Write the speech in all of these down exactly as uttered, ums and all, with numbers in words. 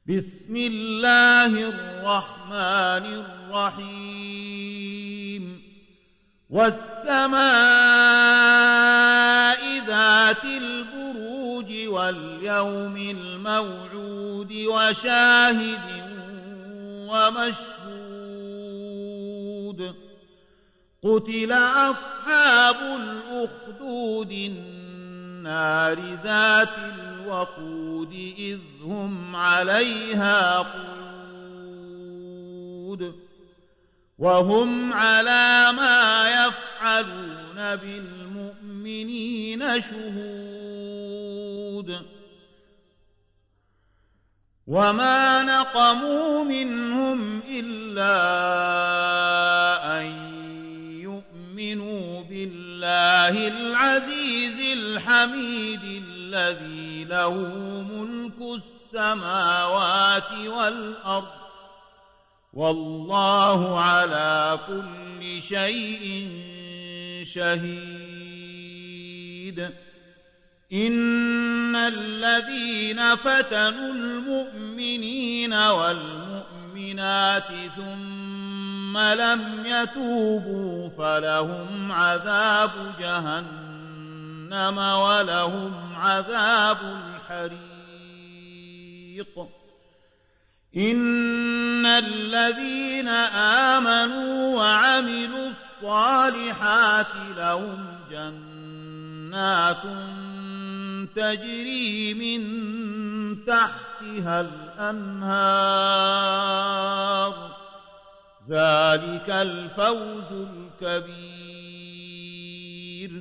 بسم الله الرحمن الرحيم والسماء ذات البروج واليوم الموعود وشاهد ومشهود قتل أصحاب الأخدود النار ذات الوقود إذ هم عليها قعود وهم على ما يفعلون بالمؤمنين شهود وما نقموا منهم إلا أن يؤمنوا بالله العزيز الحميد الذي له ملك السماوات والأرض والله على كل شيء شهيد إن الذين فتنوا المؤمنين والمؤمنات ثم لم يتوبوا فلهم عذاب جهنم ولهم عذاب الحريق إن الذين آمنوا وعملوا الصالحات لهم جنات تجري من تحتها الأنهار ذلك الفوز الكبير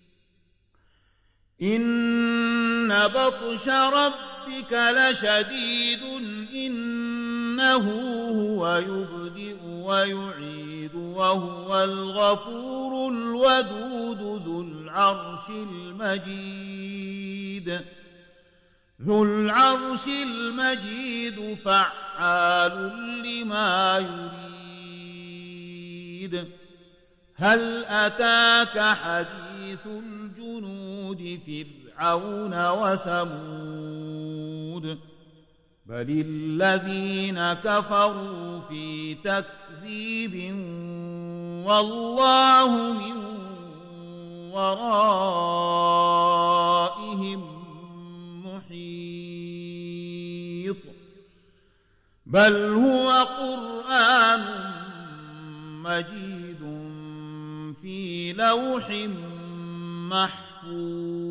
إن بطش ربك لشديد إنه هو يبدئ ويعيد وهو الغفور الودود ذو العرش المجيد ذو العرش المجيد فعال لما يريد هل أتاك حديث الجنود فرعون وثمود بل الذين كفروا في تكذيب والله من ورائهم محيط بل هو قرآن مجيد في لوح محفوظ